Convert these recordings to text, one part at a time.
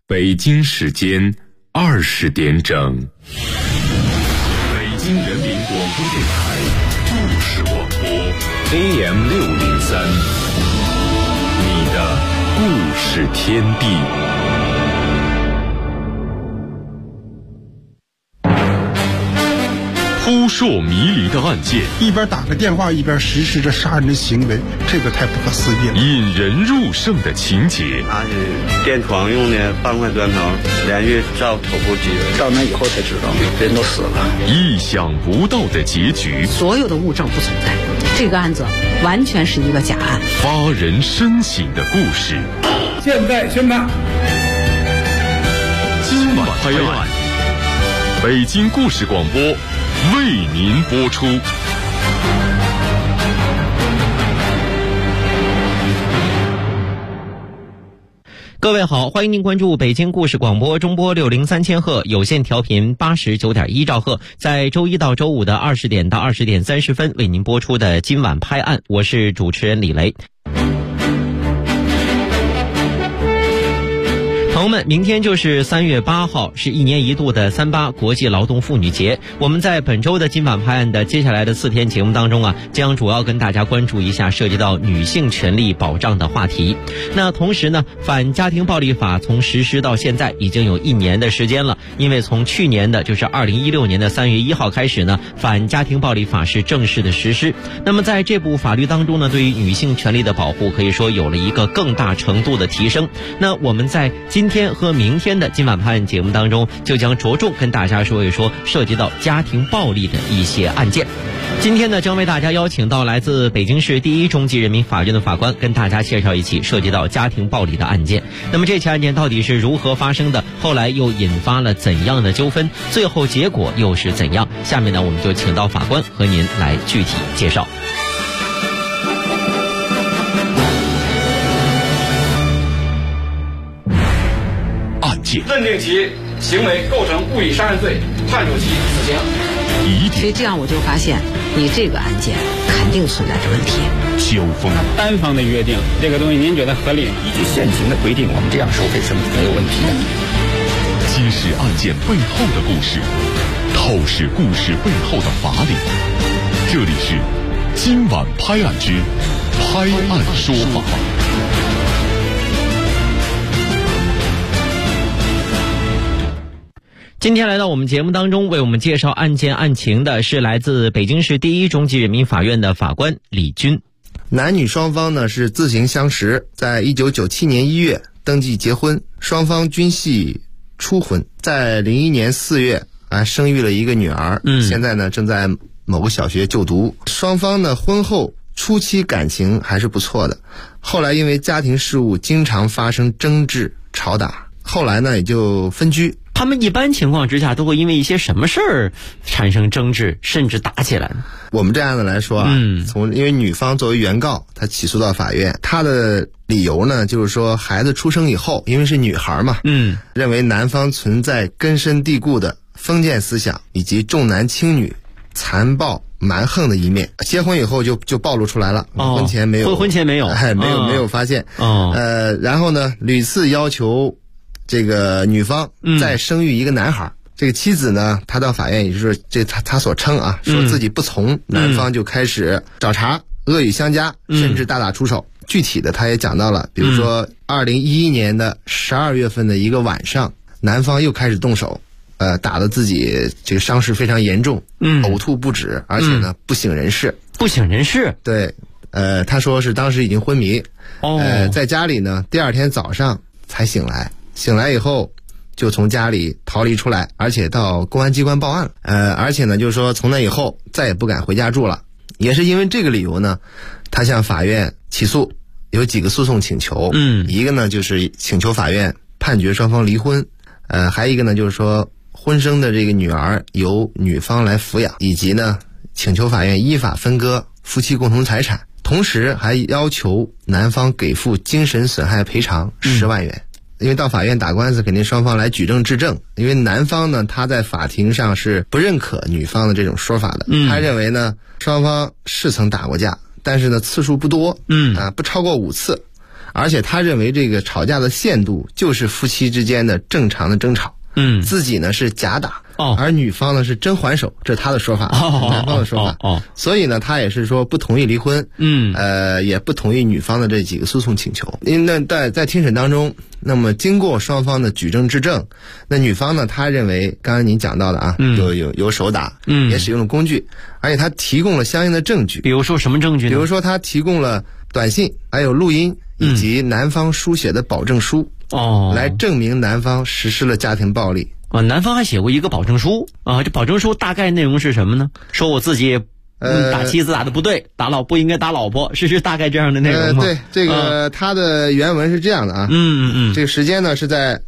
北京时间20点整，北京人民广播电台故事广播 AM603，你的故事天地。扑朔迷离的案件， 一边打个电话一边实施着杀人的行为，这个太不可思议了。 引人入胜的情节， 拿是电床用的半块砖头，连续照头部击， 照那以后才知道人都死了。 意想不到的结局， 所有的物证不存在，这个案子完全是一个假案。 发人深省的故事， 现在宣判， 今晚拍案，北京故事广播为您播出。 各位好，欢迎您关注北京故事广播中波603千赫有线调频89.1兆赫，在周一到周五的20点到20点30分为您播出的今晚拍案，我是主持人李雷。朋友们，明天就是3月8号，是一年一度的38国际劳动妇女节。我们在本周的今晚拍案的接下来的4天节目当中将主要跟大家关注一下涉及到女性权利保障的话题。那同时呢，反家庭暴力法从实施到现在已经有1年的时间了，因为从去年的就是2016年的3月1号开始呢，反家庭暴力法是正式的实施。那么在这部法律当中呢，对于女性权利的保护可以说有了一个更大程度的提升。那我们在今天和明天的今晚拍案节目当中，就将着重跟大家说一说涉及到家庭暴力的一些案件。今天呢，将为大家邀请到来自北京市第一中级人民法院的法官，跟大家介绍一起涉及到家庭暴力的案件。那么这起案件到底是如何发生的？后来又引发了怎样的纠纷？最后结果又是怎样？下面呢，我们就请到法官和您来具体介绍。 认定其行为构成故意杀人罪，判处其死刑。 所以这样我就发现，你这个案件肯定存在着问题。 交锋， 单方的约定，这个东西您觉得合理吗？ 依据现行的规定，我们这样收费是没有问题的。 揭示案件背后的故事，透视故事背后的法理。这里是今晚拍案之拍案说法。 今天来到我们节目当中为我们介绍案件案情的是来自北京市第一中级人民法院的法官李军。 男女双方呢是自行相识，在1997年1月登记结婚，双方均系初婚，在01年4月生育了一个女儿，现在呢正在某个小学就读。双方呢婚后初期感情还是不错的，后来因为家庭事务经常发生争执吵打，后来呢也就分居。 他们一般情况之下都会因为一些什么事儿产生争执，甚至打起来？ 我们这样的来说因为女方作为原告，她起诉到法院，她的理由呢就是说孩子出生以后，因为是女孩嘛，认为男方存在根深蒂固的封建思想以及重男轻女、残暴蛮横的一面，结婚以后就暴露出来了。婚前没有没有发现。然后呢屡次要求这个女方再生育一个男孩。这个妻子呢，她到法院也就是她所称说自己不从，男方就开始找茬，恶语相加，甚至大打出手。具体的他也讲到了，比如说2011年的12月份的一个晚上，男方又开始动手，打得自己这个伤势非常严重，呕吐不止，而且呢不省人事。 不省人事？ 对，他说是当时已经昏迷，在家里呢，第二天早上才醒来。醒来以后就从家里逃离出来，而且到公安机关报案而且呢就是说从那以后再也不敢回家住了。也是因为这个理由呢，他向法院起诉，有几个诉讼请求。一个呢就是请求法院判决双方离婚，还有一个呢就是说婚生的这个女儿由女方来抚养，以及呢请求法院依法分割夫妻共同财产，同时还要求男方给付精神损害赔偿10万元。因为到法院打官司肯定双方来举证质证，因为男方呢他在法庭上是不认可女方的这种说法的，他认为呢双方是曾打过架，但是呢次数不多，不超过5次， 而且他认为这个吵架的限度就是夫妻之间的正常的争吵，自己呢是假打，而女方呢是真还手，这是他的说法，男方的说法。所以呢，他也是说不同意离婚，也不同意女方的这几个诉讼请求。因为在庭审当中，那么经过双方的举证质证，那女方呢，她认为刚才您讲到的啊，有手打，也使用了工具，而且她提供了相应的证据。 比如说什么证据呢？ 比如说她提供了短信，还有录音，以及男方书写的保证书，来证明男方实施了家庭暴力。 男方还写过一个保证书啊，这保证书大概内容是什么呢？说我自己打妻子打的不对，不应该打老婆，是大概这样的内容吗？ 对，这个他的原文是这样的啊，这个时间呢是在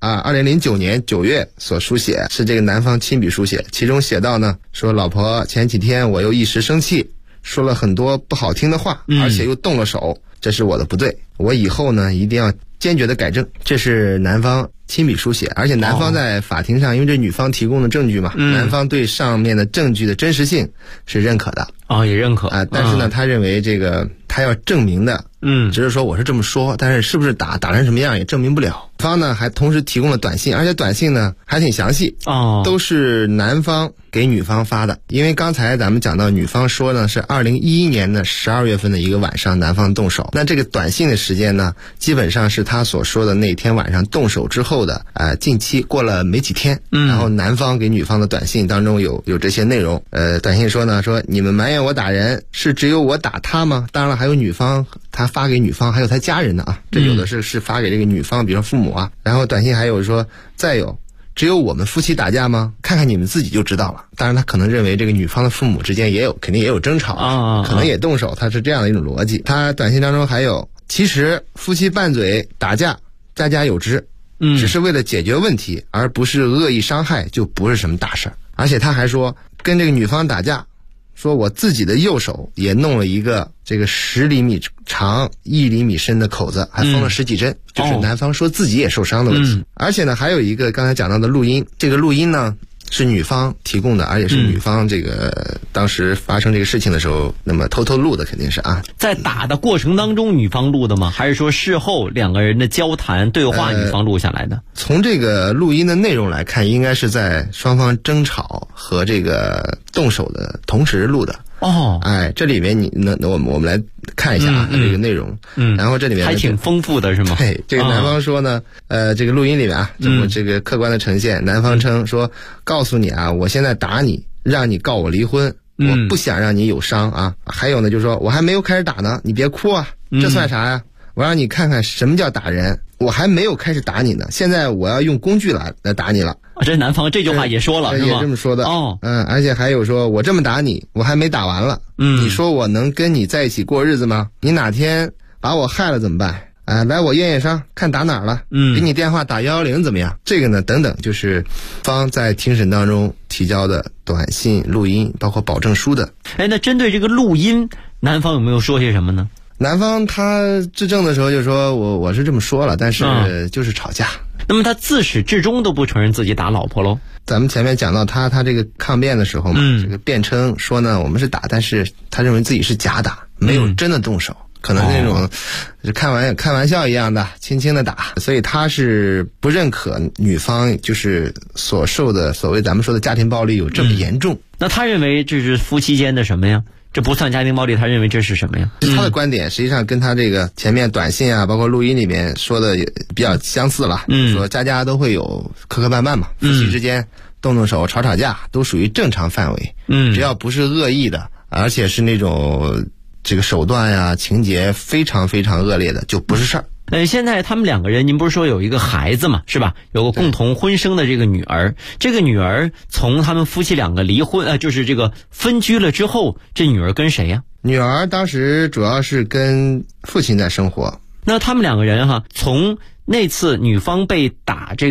2009年9月所书写，是这个男方亲笔书写，其中写到呢，说老婆前几天我又一时生气，说了很多不好听的话，而且又动了手，这是我的不对，我以后呢一定要坚决的改正。这是男方亲笔书写，而且男方在法庭上，因为这女方提供的证据嘛，男方对上面的证据的真实性是认可的， 也认可但是呢，他认为这个他要证明的，只是说我是这么说，但是是不是打成什么样也证明不了。方呢还同时提供了短信，而且短信呢还挺详细，都是男方给女方发的。因为刚才咱们讲到女方说呢是2011年的12月份的一个晚上男方动手，那这个短信的时间呢基本上是他所说的那天晚上动手之后的近期过了没几天，然后男方给女方的短信当中有这些内容。短信说呢，说你们埋怨我打人，是只有我打他吗？当然了，还有女方，他发给女方还有他家人的啊，这有的是发给这个女方，比如说父母啊。然后短信还有说，再有只有我们夫妻打架吗？看看你们自己就知道了。当然他可能认为这个女方的父母之间肯定也有争吵可能也动手，他是这样的一种逻辑。他短信当中还有，其实夫妻拌嘴打架家家有之，只是为了解决问题，而不是恶意伤害，就不是什么大事。而且他还说跟这个女方打架，说我自己的右手也弄了一个这个10厘米长1厘米深的口子，还缝了10几针，就是男方说自己也受伤的问题。而且呢还有一个刚才讲到的录音，这个录音呢是女方提供的，而且是女方这个当时发生这个事情的时候，那么偷偷录的肯定是在打的过程当中女方录的吗？还是说事后两个人的交谈对话女方录下来的？ 从这个录音的内容来看，应该是在双方争吵和这个动手的同时录的。这里面我们来看一下这个内容。然后这里面还挺丰富的是吗？ 对，这个男方说呢，这个录音里面这个客观的呈现，男方称说，告诉你我现在打你，让你告我离婚，我不想让你有伤还有呢，就是说我还没有开始打呢，你别哭这算啥呀？我让你看看什么叫打人，我还没有开始打你呢，现在我要用工具来打你了。 这男方这句话也说了是吗？ 也这么说的而且还有说，我这么打你，我还没打完了，你说我能跟你在一起过日子吗？你哪天把我害了怎么办？来我验验伤，看打哪儿了，给你电话打110怎么样？这个呢等等，就是方在庭审当中提交的短信、录音，包括保证书的。 那针对这个录音，男方有没有说些什么呢？ 男方他质证的时候就说，我是这么说了，但是就是吵架。 那么他自始至终都不承认自己打老婆喽？ 咱们前面讲到他这个抗辩的时候嘛，这个辩称说呢，我们是打，但是他认为自己是假打，没有真的动手，可能那种就开玩笑一样的轻轻的打，所以他是不认可女方就是所受的所谓咱们说的家庭暴力有这么严重。 那他认为这是夫妻间的什么呀？这不算家庭暴力，他认为这是什么呀？ 他的观点实际上跟他这个前面短信包括录音里面说的也比较相似了。说家家都会有磕磕绊绊嘛，夫妻之间动手吵架都属于正常范围。只要不是恶意的，而且是那种这个手段情节非常非常恶劣的，就不是事儿。 现在他们两个人，您不是说有一个孩子嘛，是吧？有个共同婚生的这个女儿，这个女儿从他们夫妻两个离婚，就是这个分居了之后，这女儿跟谁呀？ 女儿当时主要是跟父亲在生活。 那他们两个人从那次女方被打这个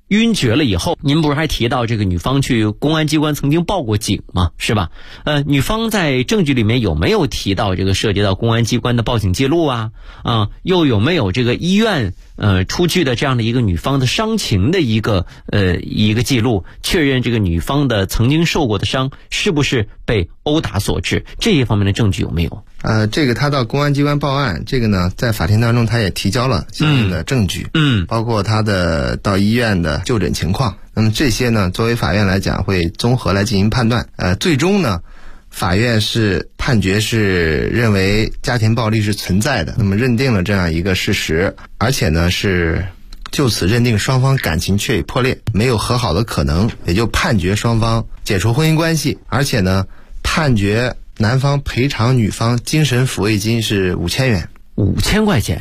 晕厥了以后，您不是还提到这个女方去公安机关曾经报过警吗？是吧？女方在证据里面有没有提到这个涉及到公安机关的报警记录啊？又有没有这个医院出具的这样的一个女方的伤情的一个记录，确认这个女方的曾经受过的伤是不是被殴打所致？这一方面的证据有没有？ 这个他到公安机关报案，这个呢在法庭当中他也提交了相应的证据，包括他的到医院的就诊情况。那么这些呢，作为法院来讲会综合来进行判断。最终呢，法院是判决是认为家庭暴力是存在的，那么认定了这样一个事实，而且呢是就此认定双方感情确已破裂，没有和好的可能，也就判决双方解除婚姻关系，而且呢判决男方赔偿女方精神抚慰金是5000元 ，5000块钱。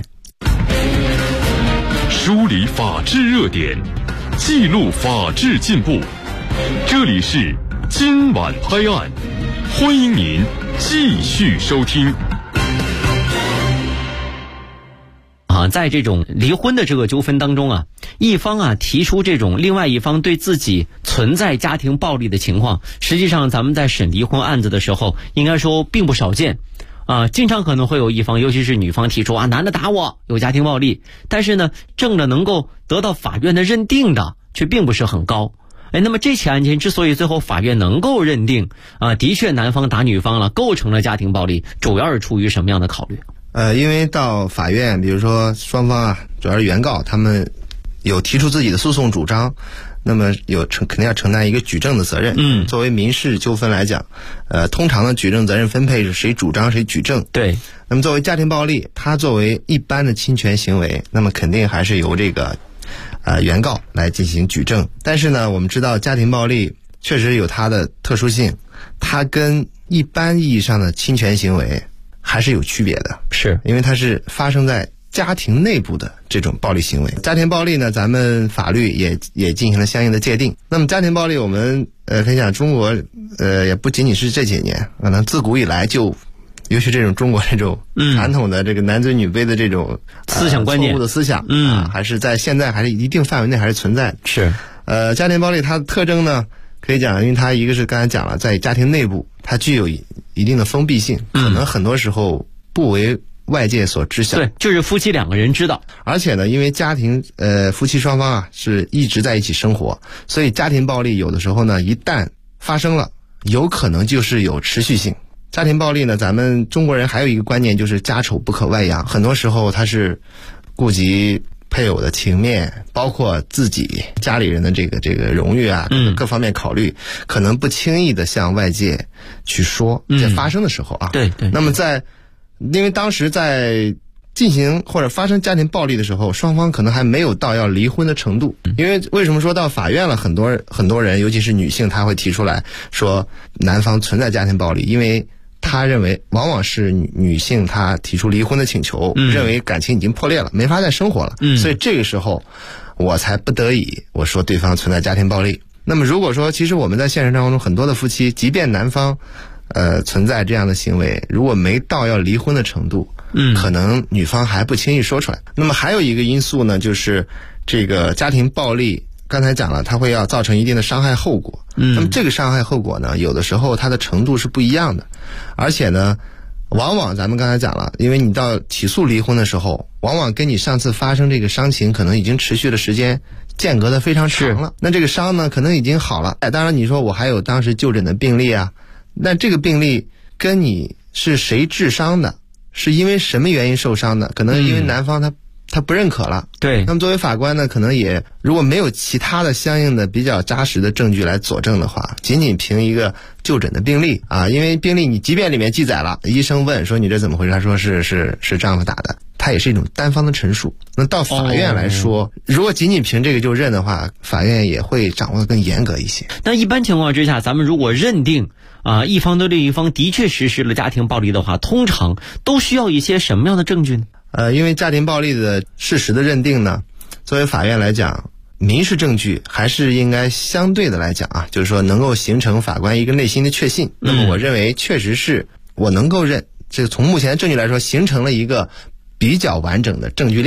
梳理法治热点，记录法治进步，这里是今晚拍案，欢迎您继续收听。 在这种离婚的这个纠纷当中一方提出这种另外一方对自己存在家庭暴力的情况，实际上咱们在审离婚案子的时候应该说并不少见经常可能会有一方，尤其是女方提出男的打我有家庭暴力，但是呢证的能够得到法院的认定的却并不是很高。那么这起案件之所以最后法院能够认定的确男方打女方了，构成了家庭暴力，主要是出于什么样的考虑？ 因为到法院，比如说双方主要是原告，他们有提出自己的诉讼主张，那么肯定要承担一个举证的责任。作为民事纠纷来讲，通常的举证责任分配是谁主张谁举证。 对。 那么作为家庭暴力，它作为一般的侵权行为，那么肯定还是由这个原告来进行举证。但是呢，我们知道家庭暴力确实有它的特殊性，它跟一般意义上的侵权行为还是有区别的， 是因为它是发生在家庭内部的这种暴力行为。家庭暴力呢，咱们法律也进行了相应的界定。那么家庭暴力，我们可以讲中国也不仅仅是这几年，可能自古以来就，尤其这种中国这种传统的这个男尊女卑的这种思想观念、 错误的思想，还是在现在还是一定范围内还是存在的。 是家庭暴力它的特征呢，可以讲，因为它一个是刚才讲了，在家庭内部它具有一定的封闭性，可能很多时候不为外界所知晓。 对，就是夫妻两个人知道。 而且呢，因为家庭夫妻双方是一直在一起生活，所以家庭暴力有的时候呢，一旦发生了，有可能就是有持续性。家庭暴力呢，咱们中国人还有一个观念，就是家丑不可外扬，很多时候它是顾及配偶的情面，包括自己家里人的这个荣誉各方面考虑，可能不轻易的向外界去说，在发生的时候对。 那么因为当时在进行或者发生家庭暴力的时候，双方可能还没有到要离婚的程度。因为为什么说到法院了，很多人尤其是女性，她会提出来说男方存在家庭暴力，因为他认为往往是女性她提出离婚的请求，认为感情已经破裂了，没法再生活了，所以这个时候我才不得已我说对方存在家庭暴力。那么如果说其实我们在现实当中很多的夫妻，即便男方存在这样的行为，如果没到要离婚的程度，可能女方还不轻易说出来。那么还有一个因素呢，就是这个家庭暴力刚才讲了，它会要造成一定的伤害后果。那么这个伤害后果呢，有的时候它的程度是不一样的，而且呢，往往咱们刚才讲了，因为你到起诉离婚的时候，往往跟你上次发生这个伤情可能已经持续的时间间隔的非常长了。那这个伤呢，可能已经好了。当然你说我还有当时就诊的病例那这个病例跟你是谁致伤的，是因为什么原因受伤的，可能因为男方他不认可了。 对。 那么作为法官呢，可能也如果没有其他的相应的比较扎实的证据来佐证的话，仅仅凭一个就诊的病例因为病例你即便里面记载了，医生问说你这怎么回事，他说是丈夫打的，它也是一种单方的陈述。那到法院来说，如果仅仅凭这个就认的话，法院也会掌握得更严格一些。 那一般情况之下，咱们如果认定一方对另一方的确实施了家庭暴力的话，通常都需要一些什么样的证据呢？ 因为家庭暴力的事实的认定呢，作为法院来讲，民事证据还是应该相对的来讲就是说能够形成法官一个内心的确信。那么我认为确实是我能够认，这从目前的证据来说，形成了一个比较完整的证据链。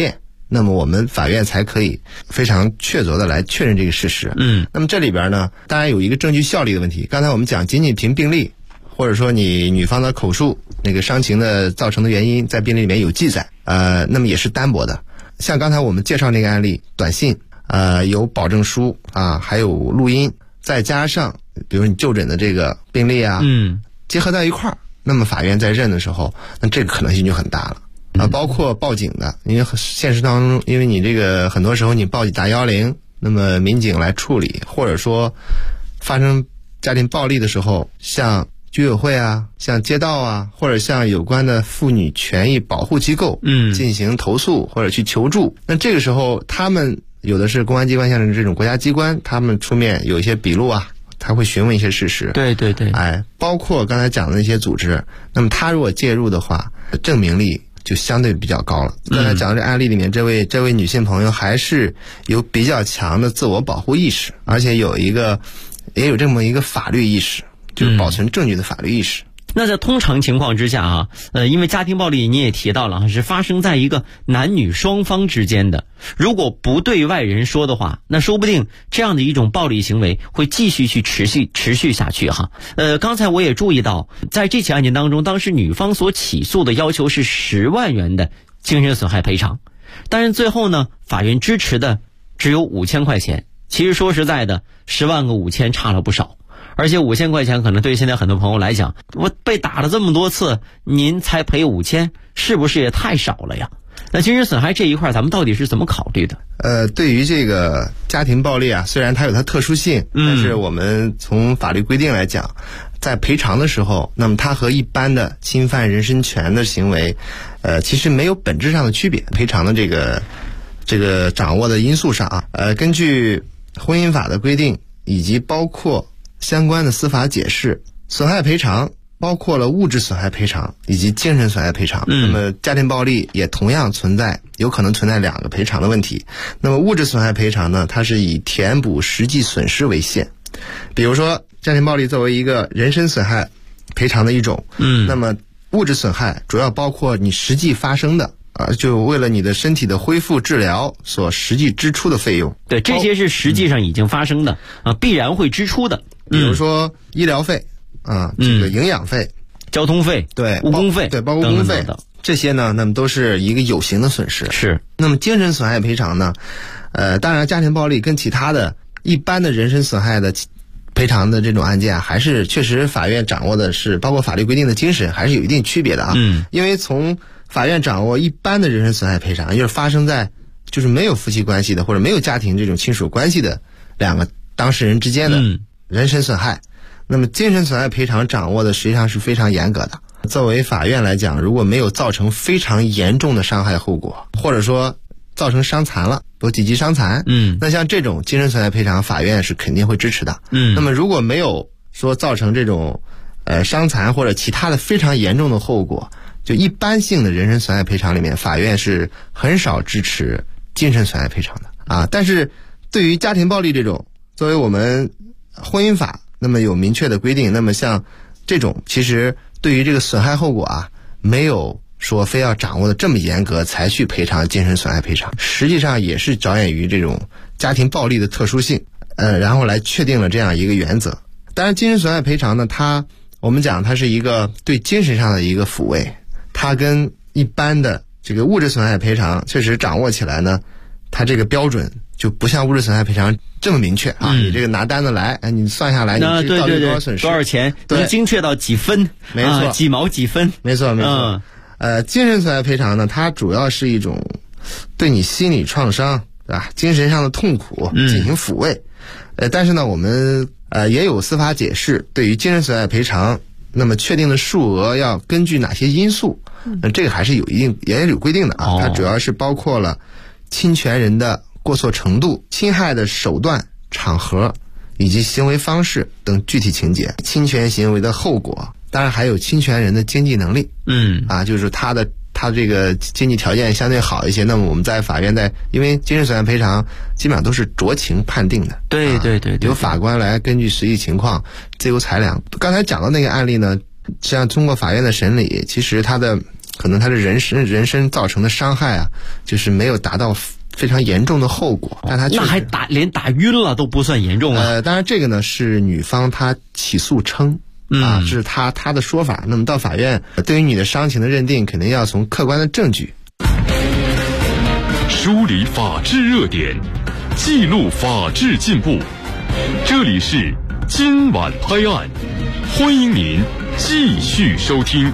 那么我们法院才可以非常确凿的来确认这个事实。那么这里边呢，当然有一个证据效力的问题。刚才我们讲仅仅凭病历，或者说你女方的口述，那个伤情的造成的原因在病历里面有记载，那么也是单薄的。像刚才我们介绍那个案例，短信，有保证书啊，还有录音，再加上比如你就诊的这个病历啊，结合在一块儿，那么法院在认的时候，那这个可能性就很大了。包括报警的，因为现实当中，因为你这个很多时候你报警打110，那么民警来处理，或者说发生家庭暴力的时候，像居委会啊，像街道啊，或者像有关的妇女权益保护机构，进行投诉或者去求助。那这个时候，他们有的是公安机关，像这种国家机关，他们出面有一些笔录啊，他会询问一些事实。 对对对， 包括刚才讲的那些组织，那么他如果介入的话，证明力就相对比较高了。刚才讲的这案例里面，这位女性朋友还是有比较强的自我保护意识，而且也有这么一个法律意识，就是保存证据的法律意识。 那在通常情况之下啊，因为家庭暴力你也提到了，是发生在一个男女双方之间的，如果不对外人说的话，那说不定这样的一种暴力行为会继续去持续下去哈。刚才我也注意到，在这起案件当中，当时女方所起诉的要求是10万元的精神损害赔偿，但是最后呢，法院支持的只有5000块钱。其实说实在的，10万个5000差了不少。而且5000块钱可能对现在很多朋友来讲，我被打了这么多次，您才赔5000，是不是也太少了呀？那精神损害这一块咱们到底是怎么考虑的？ 对于这个家庭暴力啊，虽然它有它特殊性，但是我们从法律规定来讲，在赔偿的时候，那么它和一般的侵犯人身权的行为其实没有本质上的区别。赔偿的这个掌握的因素上啊，根据婚姻法的规定以及包括相关的司法解释，损害赔偿包括了物质损害赔偿以及精神损害赔偿。那么家庭暴力也同样有可能存在2个赔偿的问题。那么物质损害赔偿呢，它是以填补实际损失为限。比如说家庭暴力作为一个人身损害赔偿的一种，那么物质损害主要包括你实际发生的就为了你的身体的恢复治疗所实际支出的费用。 对，这些是实际上已经发生的必然会支出的。 比如说医疗费这个营养费、 交通费、 对误工费， 对，包括误工费这些呢，那么都是一个有形的损失。 是。 那么精神损害赔偿呢，当然家庭暴力跟其他的一般的人身损害的赔偿的这种案件还是确实法院掌握的是包括法律规定的精神还是有一定区别的啊。因为从法院掌握一般的人身损害赔偿，就是发生在就是没有夫妻关系的或者没有家庭这种亲属关系的2个当事人之间的人身损害。那么精神损害赔偿掌握的实际上是非常严格的。作为法院来讲，如果没有造成非常严重的伤害后果，或者说造成伤残了，有几级伤残，那像这种精神损害赔偿，法院是肯定会支持的。那么如果没有说造成这种伤残或者其他的非常严重的后果，就一般性的人身损害赔偿里面，法院是很少支持精神损害赔偿的但是对于家庭暴力这种，作为我们婚姻法那么有明确的规定，那么像这种其实对于这个损害后果没有说非要掌握的这么严格才去赔偿精神损害赔偿，实际上也是着眼于这种家庭暴力的特殊性，然后来确定了这样一个原则。当然精神损害赔偿呢，我们讲它是一个对精神上的一个抚慰，它跟一般的这个物质损害赔偿确实掌握起来呢，它这个标准就不像物质损害赔偿这么明确你这个拿单子来，你算下来你到底多少损失， 多少钱，能精确到几分， 没错， 几毛几分， 没错。精神损害赔偿呢，它主要是一种对你心理创伤，对吧？精神上的痛苦进行抚慰。但是呢，我们也有司法解释，对于精神损害赔偿，那么确定的数额要根据哪些因素？这个还是也有规定的它主要是包括了侵权人的过错程度、侵害的手段、场合以及行为方式等具体情节、侵权行为的后果，当然还有侵权人的经济能力。就是他这个经济条件相对好一些，那么我们在法院因为精神损害赔偿基本上都是酌情判定的。 对， 由法官来根据实际情况自由裁量。刚才讲到那个案例呢，实际上通过法院的审理，其实它的可能他的人身造成的伤害啊，就是没有达到非常严重的后果，但他那还连打晕了都不算严重啊。 当然这个呢是女方她起诉称这是她的说法。那么到法院，对于你的伤情的认定，肯定要从客观的证据， 梳理法治热点，记录法治进步。这里是今晚拍案，欢迎您继续收听。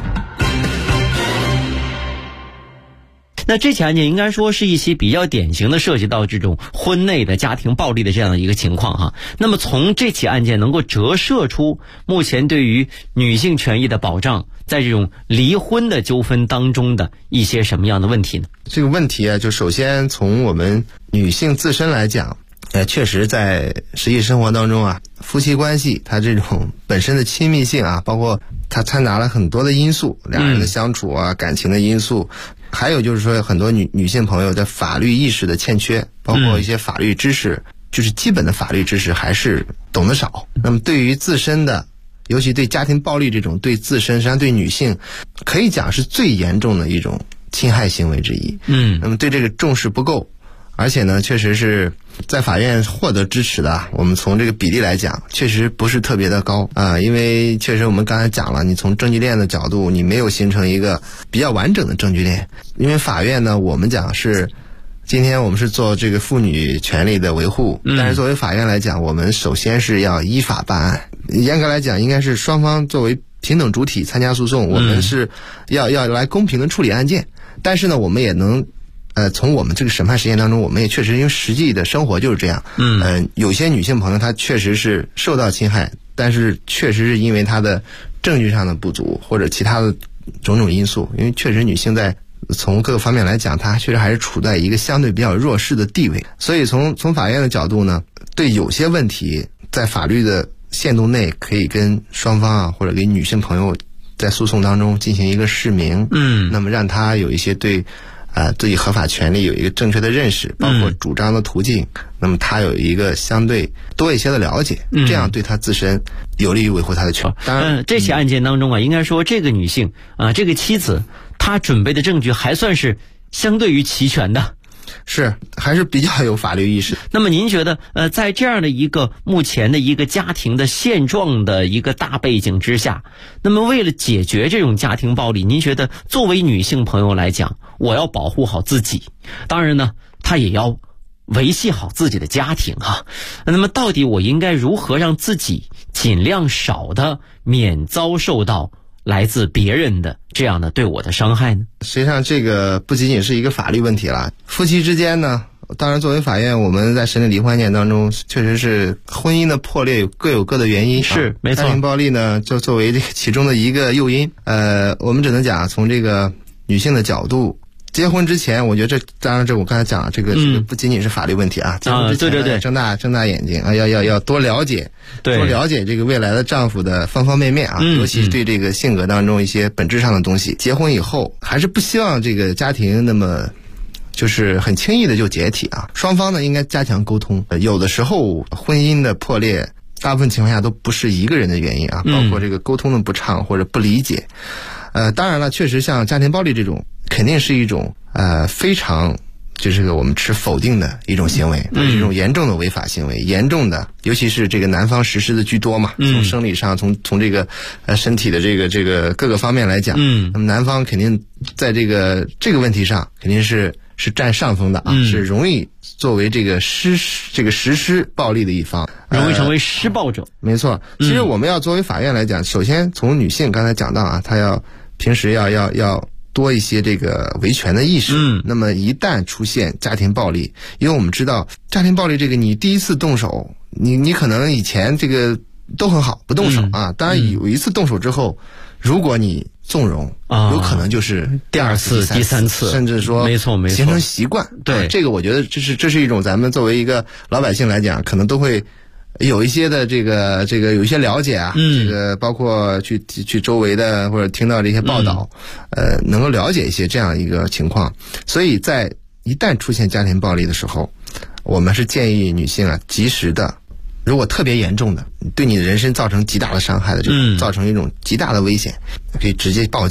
那这起案件应该说是一起比较典型的涉及到这种婚内的家庭暴力的这样的一个情况哈。那么从这起案件能够折射出目前对于女性权益的保障，在这种离婚的纠纷当中的一些什么样的问题呢？ 这个问题啊，就首先从我们女性自身来讲，确实在实际生活当中啊，夫妻关系它这种本身的亲密性啊，包括它掺杂了很多的因素，两人的相处啊，感情的因素，还有就是说很多女性朋友的法律意识的欠缺，包括一些法律知识，就是基本的法律知识还是懂得少。那么对于自身的，尤其对家庭暴力这种对自身，实际上对女性可以讲是最严重的一种侵害行为之一。那么对这个重视不够，而且呢，确实是在法院获得支持的，我们从这个比例来讲，确实不是特别的高因为确实我们刚才讲了，你从证据链的角度，你没有形成一个比较完整的证据链。因为法院呢，我们讲是今天我们是做这个妇女权利的维护，但是作为法院来讲，我们首先是要依法办案。严格来讲，应该是双方作为平等主体参加诉讼，我们是要来公平的处理案件。但是呢，我们也能从我们这个审判实践当中，我们也确实因为实际的生活就是这样。有些女性朋友她确实是受到侵害，但是确实是因为她的证据上的不足或者其他的种种因素，因为确实女性在从各个方面来讲，她确实还是处在一个相对比较弱势的地位。所以从法院的角度呢，对有些问题在法律的限度内，可以跟双方啊或者给女性朋友在诉讼当中进行一个释明。那么让她有一些对自己合法权利有一个正确的认识，包括主张的途径，那么他有一个相对多一些的了解，这样对他自身有利于维护他的权利。当然， 这起案件当中啊，应该说这个女性这个妻子，她准备的证据还算是相对于齐全的。 是，还是比较有法律意识。 那么您觉得在这样的一个目前的一个家庭的现状的一个大背景之下，那么为了解决这种家庭暴力，您觉得作为女性朋友来讲，我要保护好自己，当然呢她也要维系好自己的家庭那么到底我应该如何让自己尽量少的免遭受到来自别人的这样的对我的伤害呢？ 实际上这个不仅仅是一个法律问题了，夫妻之间呢，当然作为法院，我们在审理离婚案件当中，确实是婚姻的破裂各有各的原因， 是没错。 家庭暴力呢，就作为这个其中的一个诱因。我们只能讲从这个女性的角度，结婚之前，我觉得当然我刚才讲了，这个不仅仅是法律问题结婚之前对， 睁大眼睛要多了解，多了解这个未来的丈夫的方方面面尤其对这个性格当中一些本质上的东西。结婚以后还是不希望这个家庭那么就是很轻易的就解体双方呢应该加强沟通。有的时候婚姻的破裂，大部分情况下都不是一个人的原因包括这个沟通的不畅或者不理解。当然了，确实像家庭暴力这种，肯定是一种非常就是个我们持否定的一种行为，它是一种严重的违法行为，严重的，尤其是这个男方实施的居多嘛，从生理上，从这个身体的这个各个方面来讲，那么男方肯定在这个问题上肯定是占上风的是容易作为这个实施暴力的一方， 容易成为施暴者。 没错，其实我们要作为法院来讲，首先从女性刚才讲到她要平时要多一些这个维权的意识。那么一旦出现家庭暴力，因为我们知道家庭暴力这个，你第一次动手，你可能以前这个都很好，不动手当然有一次动手之后，如果你纵容有可能就是第二次、第三次， 甚至说没错形成习惯。对，这个我觉得这是一种咱们作为一个老百姓来讲，可能都会有一些的这个有一些了解这个包括去周围的或者听到这些报道能够了解一些这样一个情况。所以在一旦出现家庭暴力的时候，我们是建议女性及时的，如果特别严重的，对你的人身造成极大的伤害的这种造成一种极大的危险，可以直接报警。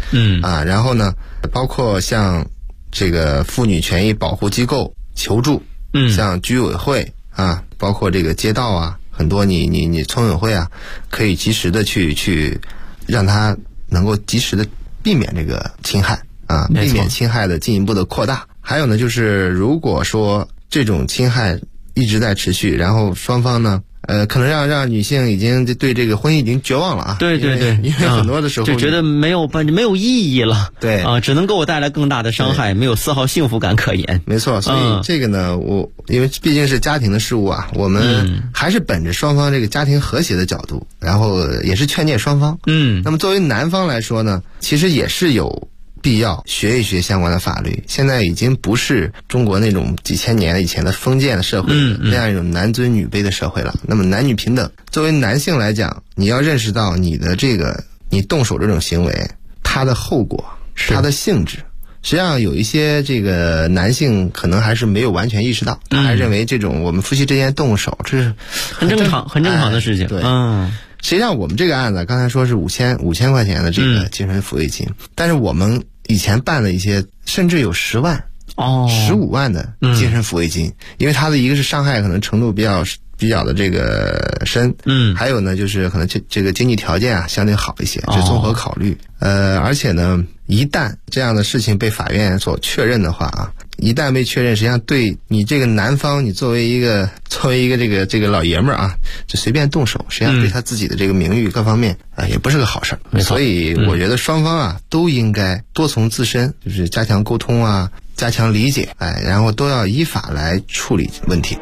然后呢，包括像这个妇女权益保护机构求助，像居委会啊，包括这个街道啊，很多你村委会啊，可以及时的去让他能够及时的避免这个侵害啊，避免侵害的进一步的扩大。还有呢，就是如果说这种侵害一直在持续，然后双方呢可能让女性已经对这个婚姻已经绝望了啊。 对， 因为很多的时候就觉得没有意义了。 对啊，只能给我带来更大的伤害，没有丝毫幸福感可言。 没错，所以这个呢，因为毕竟是家庭的事物啊，我们还是本着双方这个家庭和谐的角度，然后也是劝诫双方。那么作为男方来说呢，其实也是有必要学一学相关的法律。现在已经不是中国那种几千年以前的封建的社会，那样一种男尊女卑的社会了。那么男女平等，作为男性来讲，你要认识到你的这个你动手这种行为，它的后果，它的性质。实际上有一些这个男性可能还是没有完全意识到，他还认为这种我们夫妻之间动手这是很正常的事情。 对，实际上我们这个案子刚才说是5000块钱的这个精神抚慰金，但是我们以前办了一些甚至有10万、15万的精神抚慰金，因为他的一个是伤害可能程度比较的这个深，还有呢就是可能这个经济条件啊相对好一些，是综合考虑。而且呢，一旦这样的事情被法院所确认的话啊，一旦被确认，实际上对你这个男方，你作为一个这个老爷们儿啊，就随便动手，实际上对他自己的这个名誉各方面也不是个好事儿。所以我觉得双方啊都应该多从自身，就是加强沟通啊，加强理解，然后都要依法来处理问题。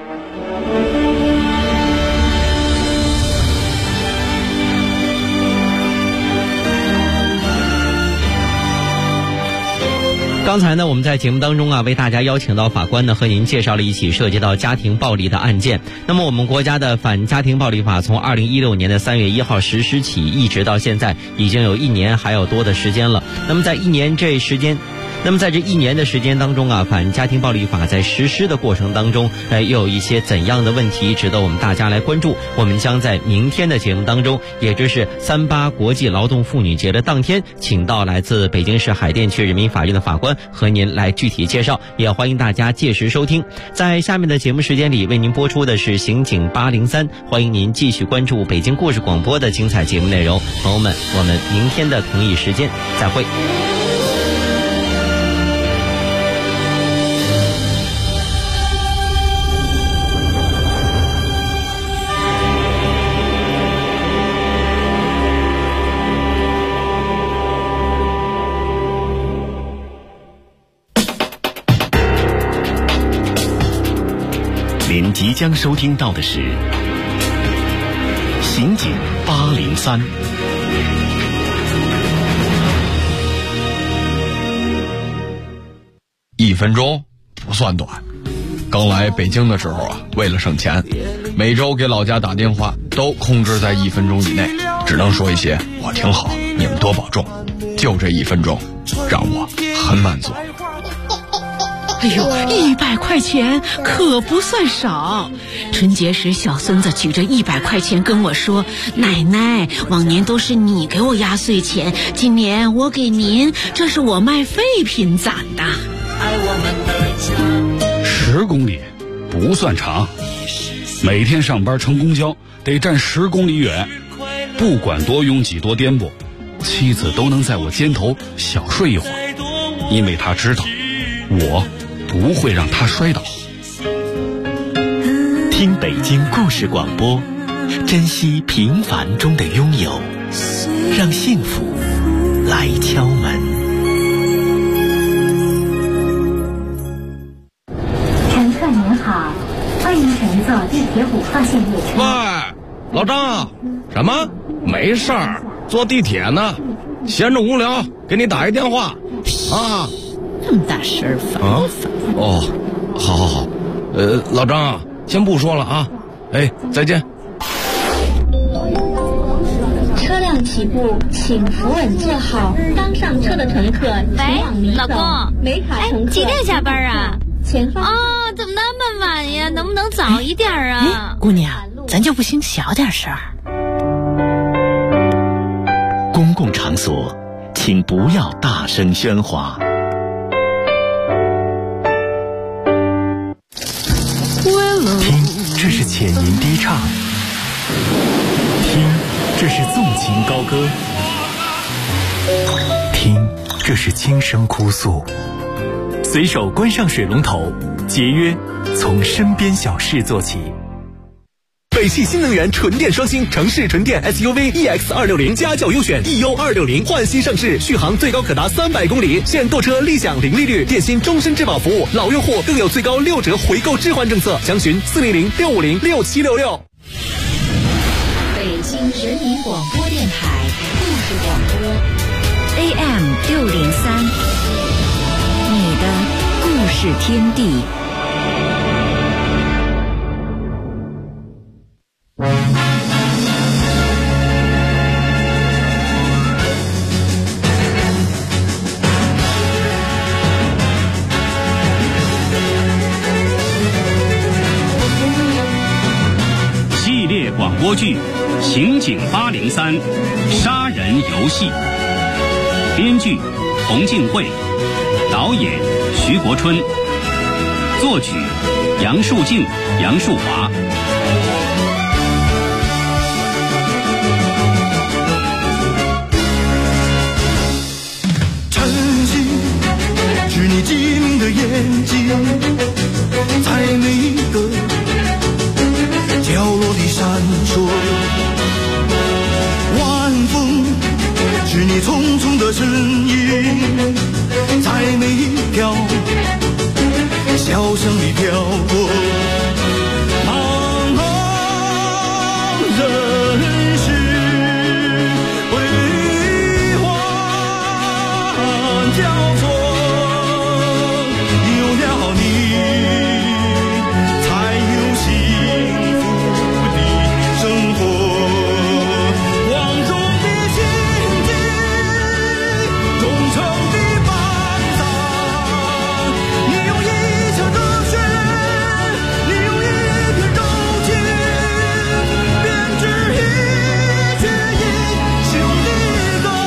刚才呢，我们在节目当中啊，为大家邀请到法官呢，和您介绍了一起涉及到家庭暴力的案件。那么我们国家的反家庭暴力法从2016年的3月1号实施起，一直到现在已经有1年还要多的时间了。那么在这1年的时间当中啊，反家庭暴力法在实施的过程当中，又有一些怎样的问题值得我们大家来关注？我们将在明天的节目当中，也就是38国际劳动妇女节的当天，请到来自北京市海淀区人民法院的法官和您来具体介绍，也欢迎大家届时收听。在下面的节目时间里，为您播出的是刑警803，欢迎您继续关注北京故事广播的精彩节目内容。朋友们，我们明天的同一时间再会。 您即将收听到的是刑警803。 1分钟不算短。刚来北京的时候啊，为了省钱，每周给老家打电话都控制在1分钟以内，只能说一些我挺好，你们多保重。就这1分钟，让我很满足。 哎呦，100块钱可不算少。春节时，小孙子举着100块钱跟我说：“奶奶，往年都是你给我压岁钱，今年我给您，这是我卖废品攒的。 ”10公里不算长，每天上班乘公交得站10公里远，不管多拥挤多颠簸，妻子都能在我肩头小睡一会儿，因为她知道我不会让他摔倒。 听北京故事广播，珍惜平凡中的拥有，让幸福来敲门。 乘客您好，欢迎乘坐地铁5号线列车。 喂，老张，什么？没事儿，坐地铁呢，闲着无聊，给你打一电话啊。 这么大声烦不烦？ 哦，好，老张，先不说了啊，再见。 车辆起步，请扶稳坐好。刚上车的乘客， 喂，老公， 没卡乘客， 几点下班啊？ 前方怎么那么晚呀？能不能早一点啊？ 姑娘，咱就不行小点声儿。 公共场所请不要大声喧哗。 听，这是浅吟低唱；听，这是纵情高歌；听，这是轻声哭诉。随手关上水龙头，节约从身边小事做起。 北汽新能源纯电双星城市纯电 SUV EX260家轿优选 EU260焕新上市，续航最高可达300公里，现购车立享零利率，电信终身质保服务，老用户更有最高6折回购置换政策，详询400-650-6766。 北京人民广播电台故事广播 AM603，你的故事天地。 系列广播剧《刑警803杀人游戏》，编剧洪静慧，导演徐国春，作曲杨树静、杨树华。 晨曦是你机灵的眼睛，在每一个角落里闪烁。晚风是你匆匆的身影，在每一条小巷里飘过。茫茫人世辉煌交错，有了你才有幸福的生活。光荣的心境，忠诚的班长，你用一腔热血，你用一片柔情，编织一曲英雄的歌。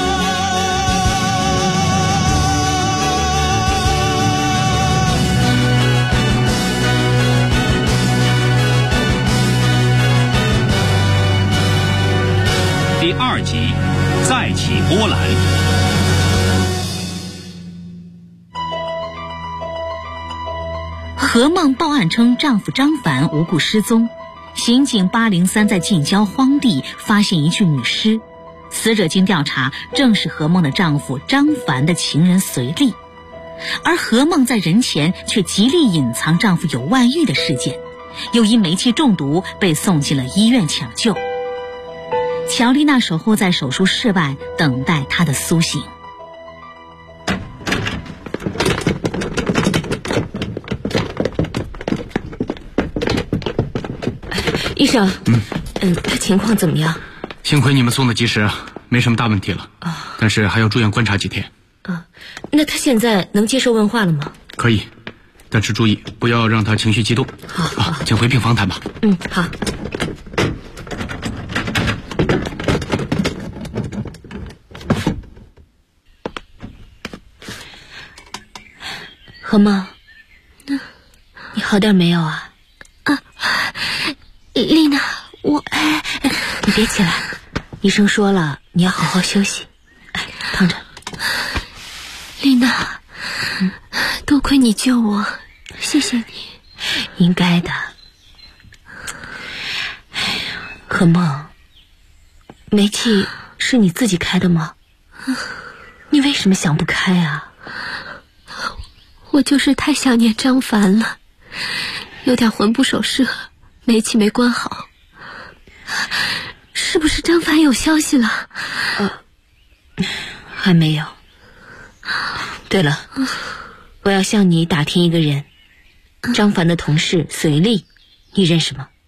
第2集，再起波澜。 何梦报案称丈夫张凡无故失踪，刑警803在近郊荒地发现一具女尸，死者经调查正是何梦的丈夫张凡的情人隋丽，而何梦在人前却极力隐藏丈夫有外遇的事件，又因煤气中毒被送进了医院抢救。乔丽娜守候在手术室外，等待她的苏醒。 医生，他情况怎么样？ 幸亏你们送的及时，没什么大问题了。但是还要住院观察几天。 那他现在能接受问话了吗？ 可以，但是注意不要让他情绪激动。好，请回病房谈吧。 好。何梦，你好点没有啊？ 丽娜， 你别起来，医生说了，你要好好休息。躺着。 丽娜，多亏你救我，谢谢你。 应该的。何梦，煤气是你自己开的吗？你为什么想不开啊？ 我就是太想念张凡了，有点魂不守舍，煤气没关好。是不是张凡有消息了？ 还没有。对了，我要向你打听一个人，张凡的同事隋丽，你认识吗？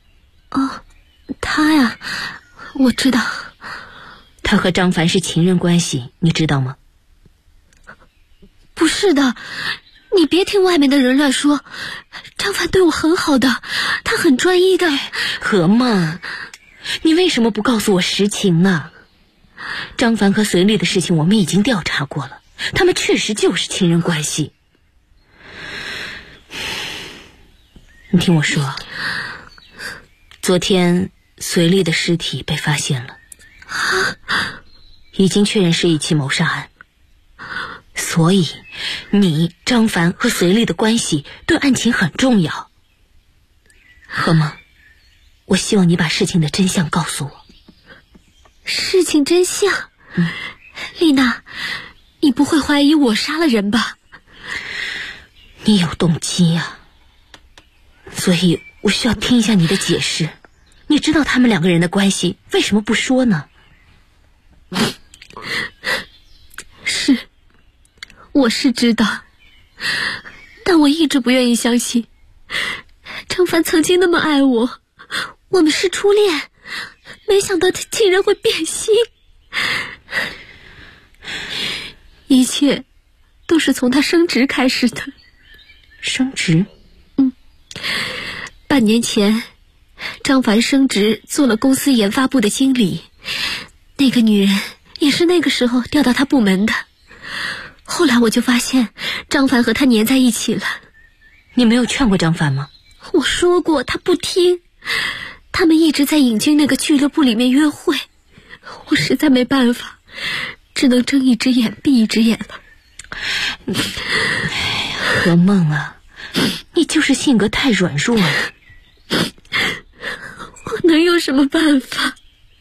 他呀，我知道。 他和张凡是情人关系，你知道吗？ 不是的，你别听外面的人乱说，张凡对我很好的，他很专一的。 何梦，你为什么不告诉我实情呢？ 张凡和隋丽的事情我们已经调查过了，他们确实就是亲人关系。你听我说，昨天隋丽的尸体被发现了，已经确认是一起谋杀案。所以你张凡和隋丽的关系对案情很重要。何梦，我希望你把事情的真相告诉我。 事情真相？丽娜，你不会怀疑我杀了人吧？ 你有动机啊，所以我需要听一下你的解释。你知道他们两个人的关系，为什么不说呢？ 我是知道，但我一直不愿意相信张凡曾经那么爱我，我们是初恋，没想到他竟然会变心。一切都是从他升职开始的。 升职？ 半年前张凡升职做了公司研发部的经理，那个女人也是那个时候调到他部门的。后来我就发现张凡和他粘在一起了。 你没有劝过张凡吗？ 我说过，他不听。他们一直在影军那个俱乐部里面约会，我实在没办法，只能睁一只眼闭一只眼了。 何梦啊，你就是性格太软弱了。 我能有什么办法？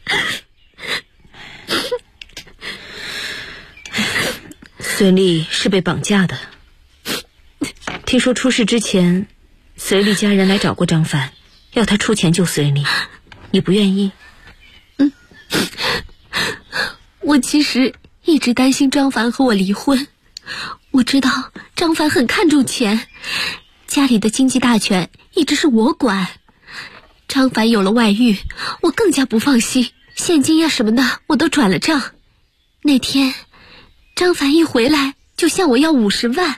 隋丽是被绑架的，听说出事之前隋丽家人来找过张凡，要他出钱救隋丽，你不愿意？ 我其实一直担心张凡和我离婚。我知道张凡很看重钱，家里的经济大权一直是我管。张凡有了外遇，我更加不放心，现金呀什么的我都转了账。那天张凡一回来就向我要50万。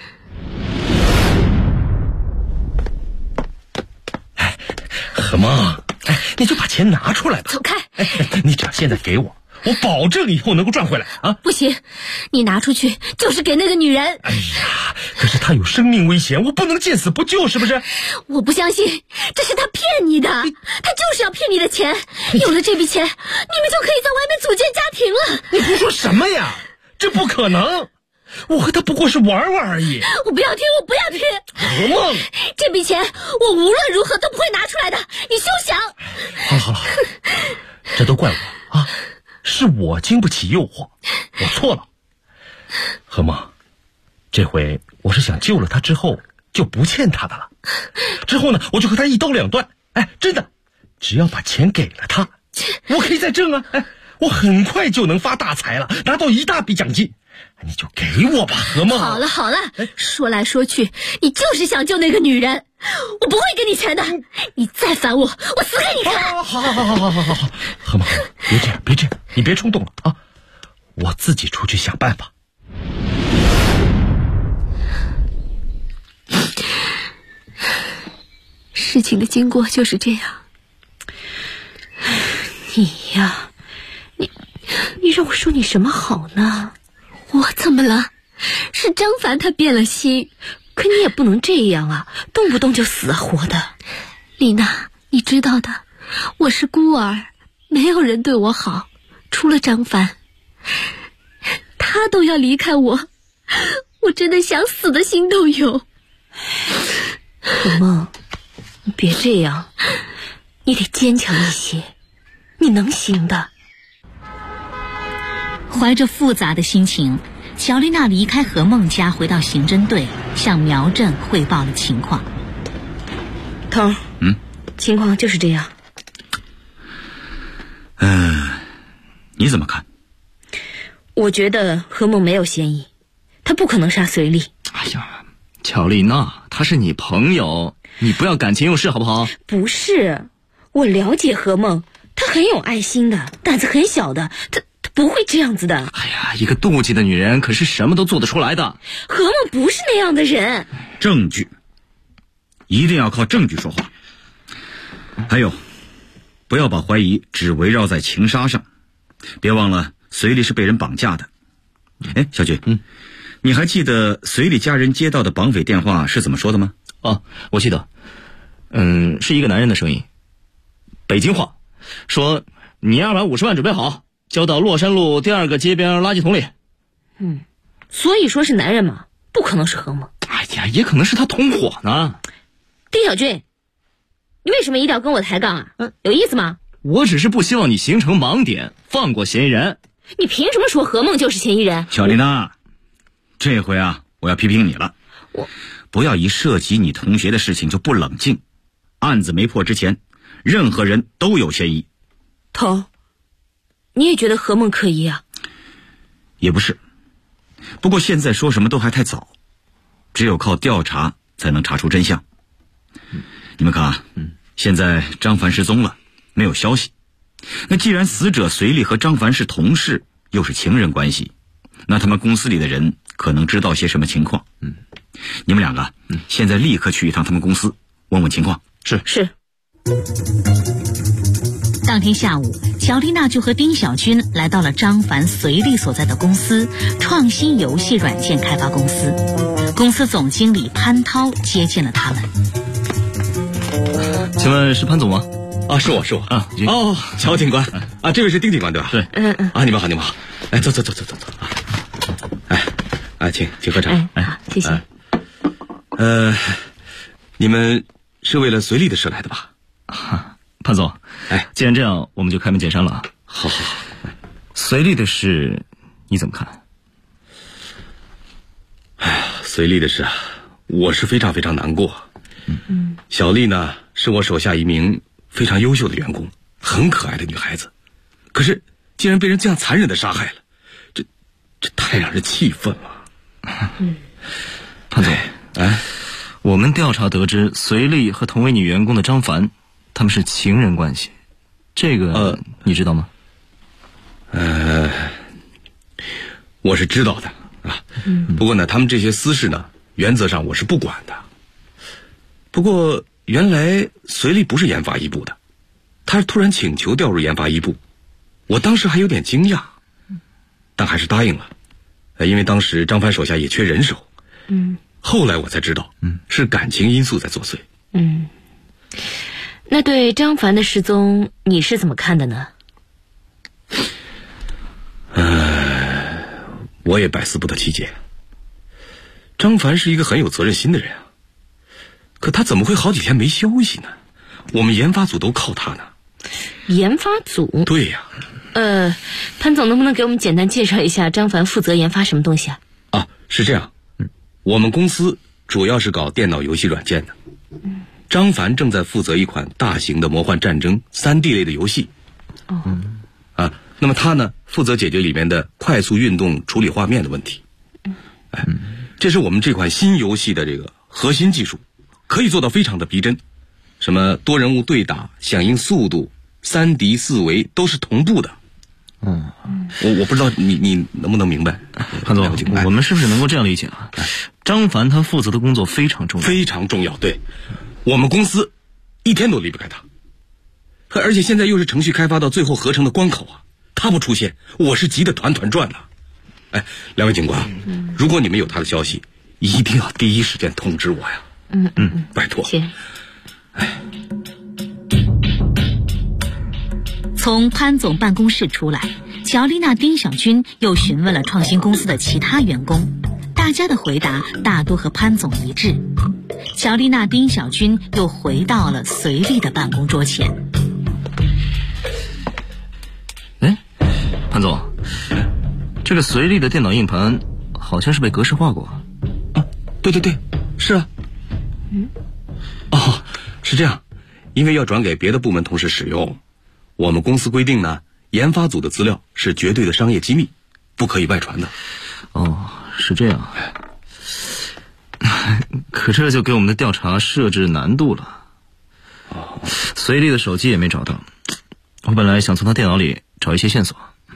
何梦，你就把钱拿出来吧。 走开！ 你只要现在给我，我保证以后能够赚回来啊！ 不行，你拿出去就是给那个女人。 哎呀，可是她有生命危险，我不能见死不救，是不是？ 我不相信，这是他骗你的，他就是要骗你的钱。有了这笔钱，你们就可以在外面组建家庭了。 你胡说什么呀？这不可能！我和他不过是玩玩而已。 我不要听，我不要听！ 何梦， 这笔钱我无论如何都不会拿出来的，你休想！ 好了，这都怪我啊！是我经不起诱惑，我错了。何梦，这回我是想救了他之后就不欠他的了。之后呢，我就和他一刀两断。真的，只要把钱给了他，我可以再挣啊！我很快就能发大财了，拿到一大笔奖金。你就给我吧，何梦。 好了，说来说去，你就是想救那个女人，我不会给你钱的。你再烦我，我死给你看。 好，何梦，别这样，你别冲动了啊！我自己出去想办法。 事情的经过就是这样。 你呀，你让我说你什么好呢？ 我怎么了？是张凡他变了心。 可你也不能这样啊，动不动就死活的。 丽娜，你知道的，我是孤儿，没有人对我好，除了张凡。他都要离开我，我真的想死的心都有。 何梦，你别这样，你得坚强一些，你能行的。 怀着复杂的心情，乔丽娜离开何梦家，回到刑侦队，向苗振汇报了情况。 头，情况就是这样。 你怎么看？ 我觉得何梦没有嫌疑，他不可能杀隋丽。 哎呀，乔丽娜，她是你朋友，你不要感情用事好不好？ 不是，我了解何梦，她很有爱心的，胆子很小的，她不会这样子的。 哎呀，一个妒忌的女人可是什么都做得出来的。 何梦不是那样的人。 证据，一定要靠证据说话。还有，不要把怀疑只围绕在情杀上，别忘了随丽是被人绑架的。哎，小军，你还记得随丽家人接到的绑匪电话是怎么说的吗？ 我记得，是一个男人的声音，北京话，说你250万准备好，交到洛山路第2个街边垃圾桶里。 所以说是男人嘛，不可能是何梦。 哎呀，也可能是他同伙呢。 丁小军，你为什么一定要跟我抬杠啊？有意思吗？ 我只是不希望你形成盲点，放过嫌疑人。 你凭什么说何梦就是嫌疑人？ 小丽娜，这回啊，我要批评你了。不要一涉及你同学的事情就不冷静。案子没破之前，任何人都有嫌疑。 头，你也觉得何梦可疑啊？ 也不是，不过现在说什么都还太早，只有靠调查才能查出真相。你们看啊，现在张凡失踪了，没有消息。那既然死者随丽和张凡是同事，又是情人关系，那他们公司里的人可能知道些什么情况。你们两个现在立刻去一趟他们公司，问问情况。 是。 当天下午，乔丽娜就和丁小军来到了张凡、随丽所在的公司——创新游戏软件开发公司。公司总经理潘涛接见了他们。 请问是潘总吗？ 是我啊。乔警官啊，这位是丁警官对吧？ 对。 你们好。来，走。请喝茶。 好，谢谢。 你们是为了随丽的事来的吧？ 潘总，既然这样，我们就开门见山了。 好。 随丽的事你怎么看？ 随丽的事啊，我是非常非常难过。小丽呢，是我手下一名非常优秀的员工，很可爱的女孩子，可是竟然被人这样残忍的杀害了，这太让人气愤了。 潘总，我们调查得知，随丽和同为女员工的张凡，他们是情人关系，这个你知道吗？ 我是知道的啊。不过呢，他们这些私事呢，原则上我是不管的。不过原来随丽不是研发一部的，她是突然请求调入研发一部，我当时还有点惊讶，但还是答应了。因为当时张凡手下也缺人手。后来我才知道，是感情因素在作祟。 那对张凡的失踪，你是怎么看的呢？ 我也百思不得其解。张凡是一个很有责任心的人啊，可他怎么会好几天没消息呢？我们研发组都靠他呢。 研发组？ 对呀。 潘总能不能给我们简单介绍一下张凡负责研发什么东西啊？ 是这样，我们公司主要是搞电脑游戏软件的。张凡正在负责一款大型的魔幻战争 3D 类的游戏。那么他呢，负责解决里面的快速运动处理画面的问题。这是我们这款新游戏的这个核心技术，可以做到非常的逼真，什么多人物对打、响应速度、3D 4维都是同步的。我不知道你能不能明白。 潘总，我们是不是能够这样理解啊？张凡他负责的工作非常重要， 非常重要。对，我们公司一天都离不开他。而且现在又是程序开发到最后合成的关口啊，他不出现，我是急得团团转呐。两位警官，如果你们有他的消息，一定要第一时间通知我呀。拜托。 从潘总办公室出来，乔丽娜、丁小军又询问了创新公司的其他员工，大家的回答大多和潘总一致。乔丽娜、丁小军又回到了随丽的办公桌前。 潘总，这个随丽的电脑硬盘好像是被格式化过。 对，是啊。是这样，因为要转给别的部门同事使用，我们公司规定呢，研发组的资料是绝对的商业机密，不可以外传的。 是这样。可这就给我们的调查设置难度了。随丽的手机也没找到，我本来想从他电脑里找一些线索。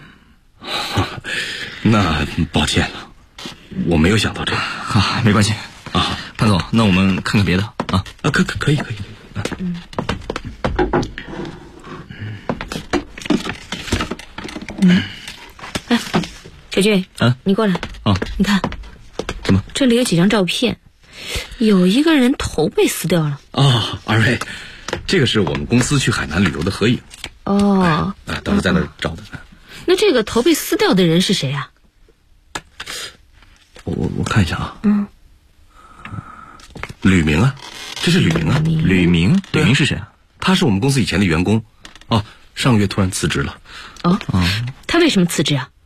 那抱歉了，我没有想到这个。 没关系啊，潘总，那我们看看别的啊。 可以。 小俊，你过来。你看， 怎么？ 这里有几张照片，有一个人头被撕掉了。 二位，这个是我们公司去海南旅游的合影。当时在那儿照的。 那这个头被撕掉的人是谁啊？ 我看一下啊。吕明啊，这是吕明啊。 吕明是谁啊？ 他是我们公司以前的员工。上个月突然辞职了。 他为什么辞职啊？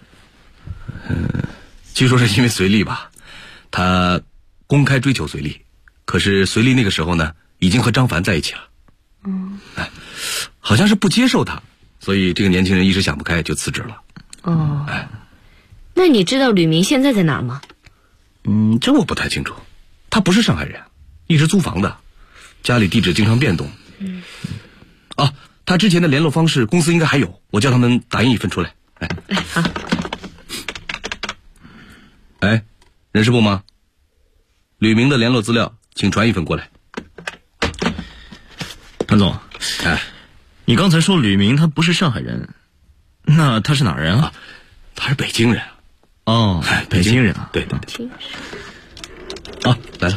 据说是因为随丽吧，他公开追求随丽，可是随丽那个时候呢，已经和张凡在一起了。好像是不接受他，所以这个年轻人一时想不开就辞职了。 那你知道吕明现在在哪儿吗？ 这我不太清楚。他不是上海人，一直租房的，家里地址经常变动。他之前的联络方式公司应该还有，我叫他们打印一份出来。 好。 人事部吗？吕明的联络资料请传一份过来。 潘总，你刚才说吕明他不是上海人，那他是哪儿人啊？ 他是北京人。 北京人啊。 对。来了。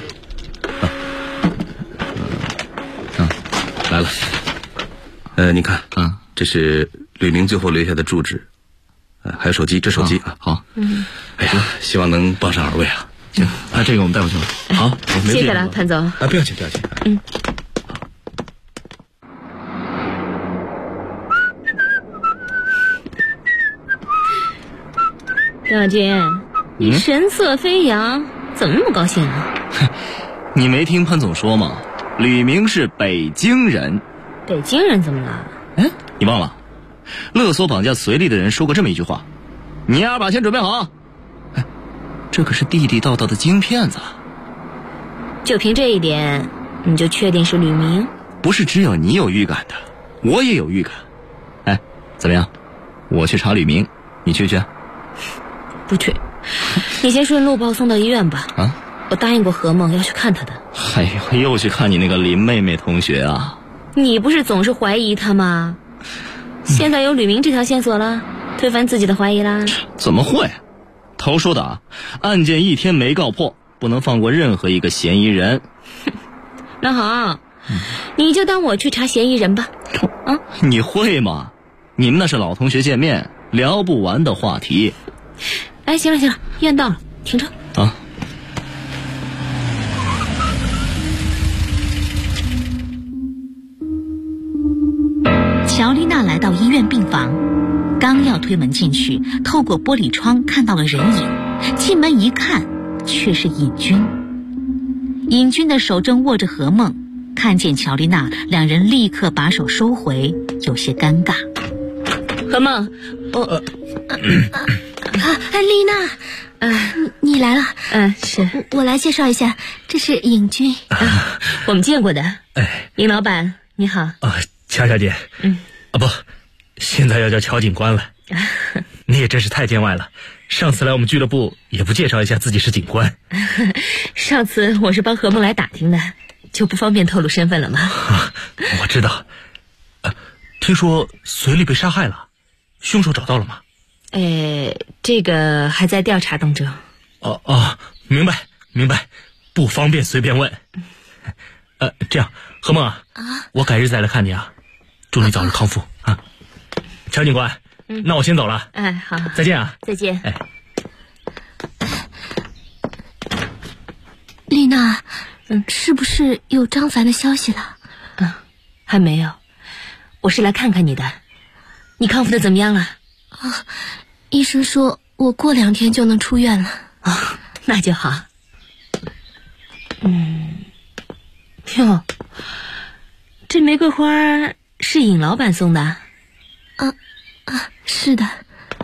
来了。你看，这是吕明最后留下的住址，还有手机，这手机啊。 好。 希望能帮上二位啊。 行，这个我们带回去了。好， 谢谢了，潘总。 不要紧。 张小军，你神色飞扬，怎么那么高兴啊？ 你没听潘总说吗？吕明是北京人。 北京人怎么了？ 你忘了？勒索绑架随丽的人说过这么一句话：你俩把钱准备好。这可是地地道道的京骗子。 就凭这一点，你就确定是吕明？ 不是只有你有预感的，我也有预感。怎么样？我去查吕明，你去不去？ 不去，你先顺路把我送到医院吧。我答应过何梦要去看他的。 又去看你那个林妹妹同学啊？ 你不是总是怀疑他吗？现在有吕明这条线索了，推翻自己的怀疑啦？ 怎么会？头说的案件一天没告破，不能放过任何一个嫌疑人。 那好，你就当我去查嫌疑人吧。 你会吗？你们那是老同学见面，聊不完的话题。 行了，医院到了，停车。 乔丽娜来到医院病房，刚要推门进去，透过玻璃窗看到了人影。进门一看，却是尹军。尹军的手正握着何梦，看见乔丽娜，两人立刻把手收回，有些尴尬。 何梦， 丽娜，你来了。 是我来介绍一下，这是尹军。 我们见过的。尹老板你好。 乔小姐。不，现在要叫乔警官了。你也真是太见外了，上次来我们俱乐部也不介绍一下自己是警官。 上次我是帮何梦来打听的，就不方便透露身份了吗？ 我知道。听说随丽被杀害了，凶手找到了吗？ 这个还在调查当中。 明白，不方便随便问。这样，何梦我改日再来看你啊，祝你早日康复啊。乔警官，那我先走了。 好， 再见啊。 再见。 丽娜，是不是有张凡的消息了？ 还没有，我是来看看你的。你康复的怎么样了？ 医生说我过2天就能出院了。 那就好。哟，这玫瑰花是尹老板送的？ 是的。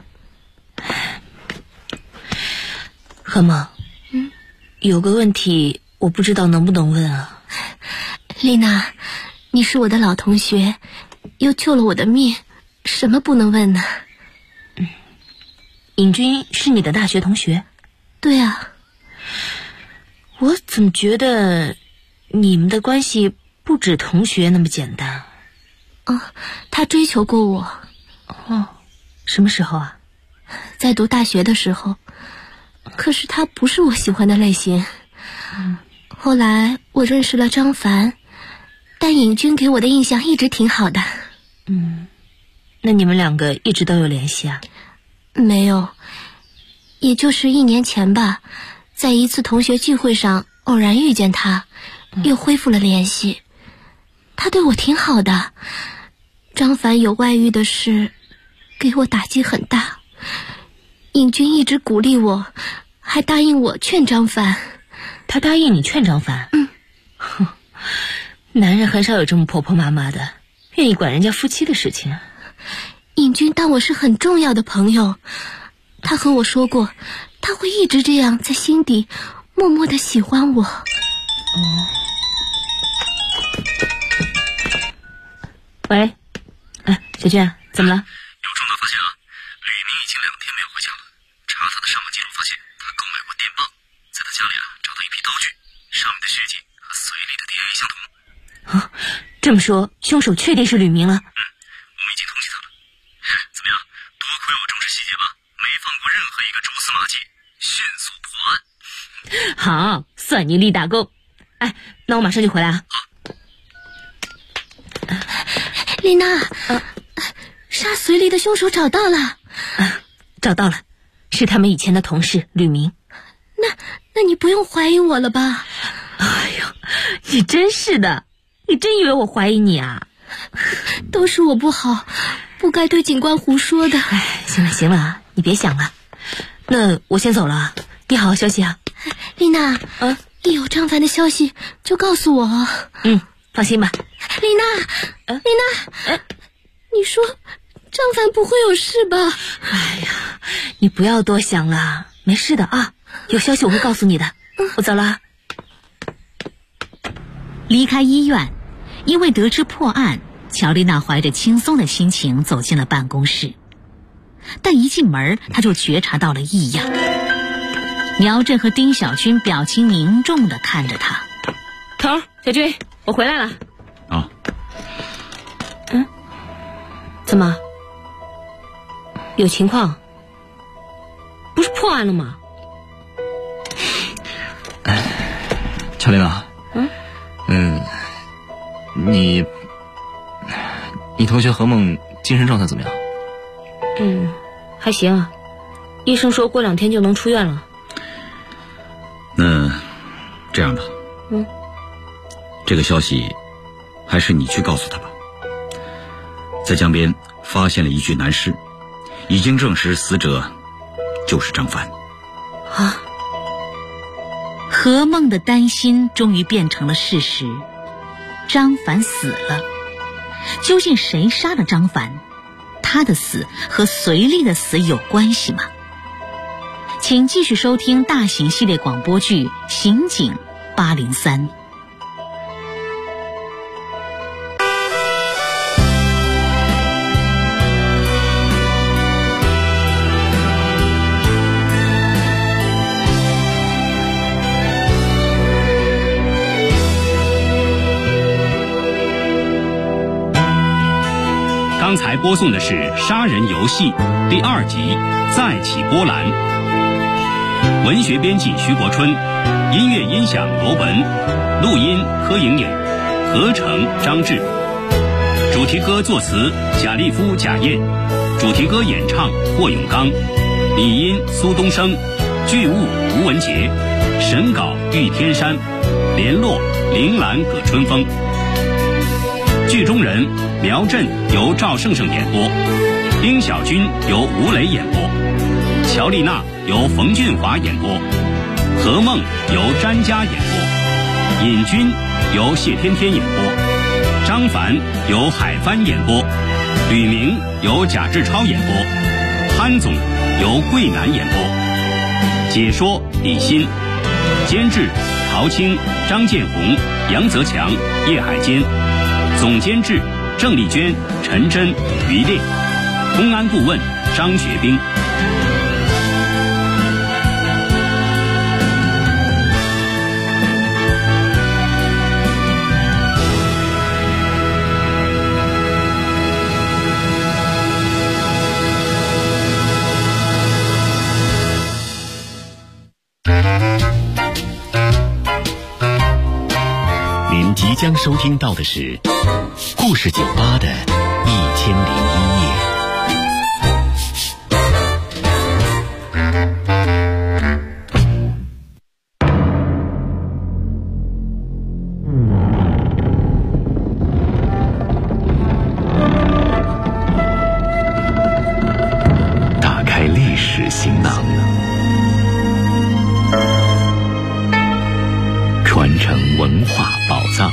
何梦，有个问题我不知道能不能问啊。 丽娜，你是我的老同学，又救了我的命，什么不能问呢？ 尹军是你的大学同学？ 对啊。 我怎么觉得你们的关系不止同学那么简单？ 他追求过我。 什么时候啊？ 在读大学的时候，可是他不是我喜欢的类型。后来我认识了张凡，但尹军给我的印象一直挺好的。 那你们两个一直都有联系啊？ 没有，也就是1年前吧，在一次同学聚会上偶然遇见他，又恢复了联系。他对我挺好的，张凡有外遇的事给我打击很大。尹军一直鼓励我，还答应我劝张凡。 他答应你劝张凡？男人很少有这么婆婆妈妈的，愿意管人家夫妻的事情。 尹军当我是很重要的朋友，他和我说过，他会一直这样在心底默默地喜欢我。 喂，小娟，怎么了？ 有重大发现啊！吕明已经2天没有回家了。查他的上网记录发现，他购买过电棒，在他家里找到一批刀具，上面的血迹和随礼的 DNA 相同。 这么说，凶手确定是吕明了？ 我们已经通缉他了。怎么样？多亏我重视细节吧，没放过任何一个蛛丝马迹，迅速破案。 好，算你立大功。那我马上就回来啊。 丽娜，杀随礼的凶手找到了。 找到了，是他们以前的同事吕明。 那你不用怀疑我了吧？ 哎呦，你真是的，你真以为我怀疑你啊？ 都是我不好，不该对警官胡说的。 行了，你别想了。那我先走了，你好好休息啊。 丽娜，一有张凡的消息就告诉我。 放心吧。 丽娜，你说张凡不会有事吧？ 你不要多想了，没事的啊。有消息我会告诉你的。我走了。 离开医院，因为得知破案，乔丽娜怀着轻松的心情走进了办公室。但一进门，她就觉察到了异样。苗振和丁小军表情凝重地看着她。 头，小军，我回来了。怎么？有情况？不是破案了吗？ 乔丽娜，你同学何梦精神状态怎么样？ 还行啊，医生说过2天就能出院了。 那这样吧，这个消息还是你去告诉他吧。在江边发现了一具男尸，已经证实死者就是张凡。 何梦的担心终于变成了事实，张凡死了。究竟谁杀了张凡？他的死和隋丽的死有关系吗？请继续收听大型系列广播剧《刑警803》。 刚才播送的是《杀人游戏》第2集《再起波澜》，文学编辑徐国春，音乐音响罗文，录音柯莹莹，合成张志，主题歌作词贾立夫、贾燕，主题歌演唱霍永刚，理音苏东升，剧务吴文杰，审稿玉天山，联络铃兰葛春风。剧中人苗振由赵胜胜演播，丁小军由吴磊演播，乔丽娜由冯俊华演播，何梦由詹佳演播，尹军由谢天天演播，张凡由海帆演播，吕明由贾志超演播，潘总由桂南演播，解说李欣，监制陶青、张建红、杨泽强、叶海坚，总监制郑丽娟、陈真、于烈，公安顾问张学兵。 您即将收听到的是故事酒吧的1001夜。打开历史行囊，传承文化宝藏。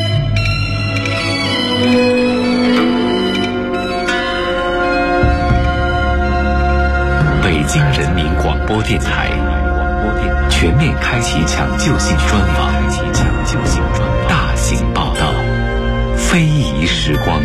北京人民广播电台全面开启抢救性专访，大型报道，非遗时光。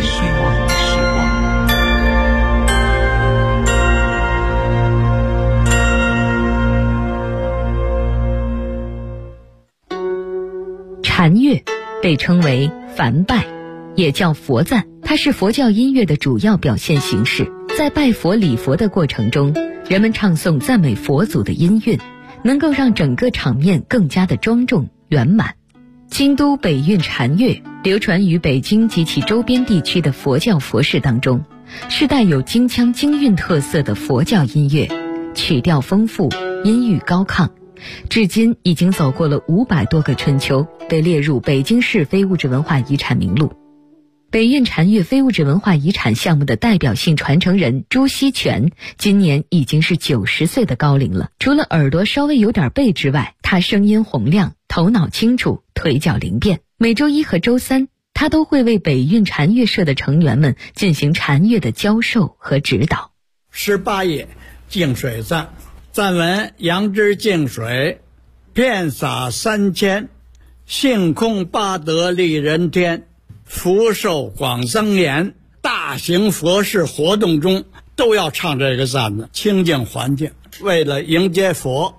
禅乐被称为梵拜，也叫佛赞，它是佛教音乐的主要表现形式。在拜佛礼佛的过程中，人们唱诵赞美佛祖的音韵，能够让整个场面更加的庄重圆满。京都北韵禅乐流传于北京及其周边地区的佛教佛事当中，是带有京腔京韵特色的佛教音乐，曲调丰富，音域高亢，至今已经走过了500多个春秋，被列入北京市非物质文化遗产名录。北韵禅乐非物质文化遗产项目的代表性传承人朱锡全今年已经是90岁的高龄了。除了耳朵稍微有点背之外，他声音洪亮，头脑清楚，腿脚灵便。每周一和周三，他都会为北韵禅乐社的成员们进行禅乐的教授和指导。 18页净水赞，赞文：杨枝净水，遍洒3000，性空八德利人天，福寿广增延。大型佛事活动中都要唱这个赞的，清净环境，为了迎接佛。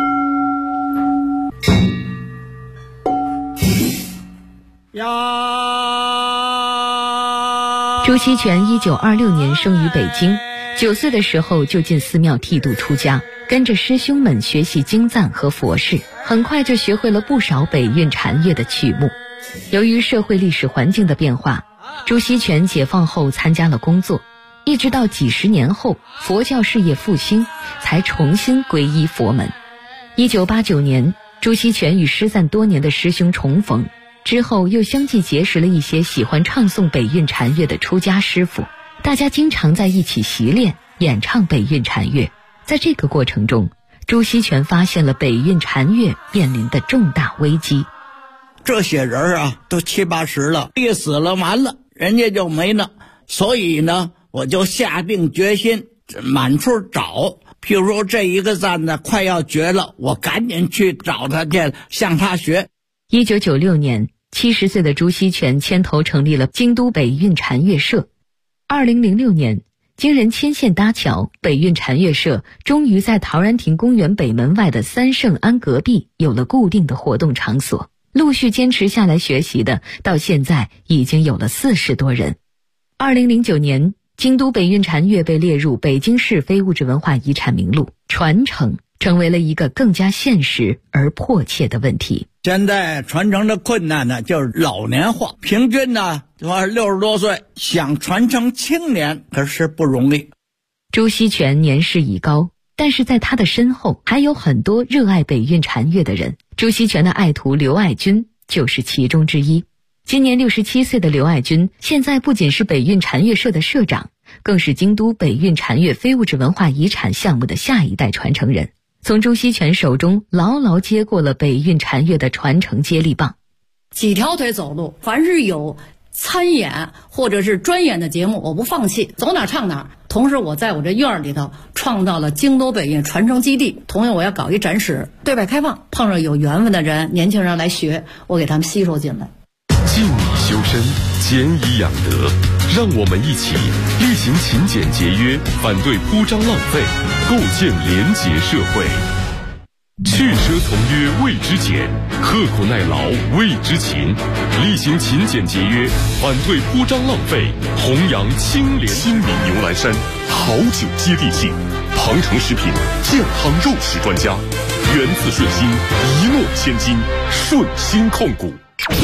朱锡全1926年生于北京，9岁的时候就进寺庙剃度出家，跟着师兄们学习经赞和佛事，很快就学会了不少北韵禅乐的曲目。由于社会历史环境的变化，朱锡全解放后参加了工作，一直到几十年后佛教事业复兴，才重新皈依佛门。1989年，朱锡全与失散多年的师兄重逢，之后又相继结识了一些喜欢唱诵北韵禅乐的出家师傅，大家经常在一起习练演唱北韵禅乐。在这个过程中，朱锡全发现了北韵禅乐面临的重大危机。 这些人啊，都70、80了，一死了完了，人家就没了。所以呢，我就下定决心满处找。譬如说这一个赞呢快要绝了，我赶紧去找他去，向他学。 1996年，70岁的朱锡全牵头成立了京都北韵禅乐社。2006年，经人牵线搭桥，北韵禅乐社终于在陶然亭公园北门外的三圣庵隔壁有了固定的活动场所。陆续坚持下来学习的，到现在已经有了40多人。2009年，京都北韵禅乐被列入北京市非物质文化遗产名录，传承成为了一个更加现实而迫切的问题。 现在传承的困难呢，就是老年化，平均呢60多岁，想传承青年可是不容易。 朱锡全年事已高，但是在他的身后还有很多热爱北韵禅乐的人。朱锡全的爱徒刘爱军就是其中之一。今年67岁的刘爱军，现在不仅是北韵禅乐社的社长，更是京都北韵禅乐非物质文化遗产项目的下一代传承人，从朱锡全手中牢牢接过了北韵禅乐的传承接力棒。 几条腿走路，凡是有参演或者是专演的节目，我不放弃，走哪唱哪。同时我在我这院里头创造了京都北韵传承基地，同样我要搞一展示，对外开放，碰上有缘分的人，年轻人来学，我给他们吸收进来。 敬以修身，俭以养德，让我们一起厉行勤俭节约，反对铺张浪费，构建廉洁社会。去奢从约谓之俭，刻苦耐劳谓之勤。厉行勤俭节约，反对铺张浪费，弘扬清廉。亲临牛栏山，好酒接地气，庞城食品健康肉食专家，源自顺心，一诺千金，顺心控股。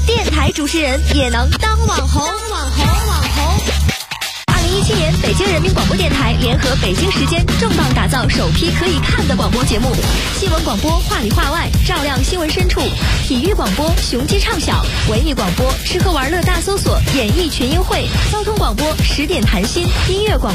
电台主持人也能当网红。2017年，北京人民广播电台联合北京时间重磅打造首批可以看的广播节目：新闻广播话里话外，照亮新闻深处；体育广播雄鸡唱晓；文艺广播吃喝玩乐大搜索，演艺群英会；交通广播10点谈心；音乐广播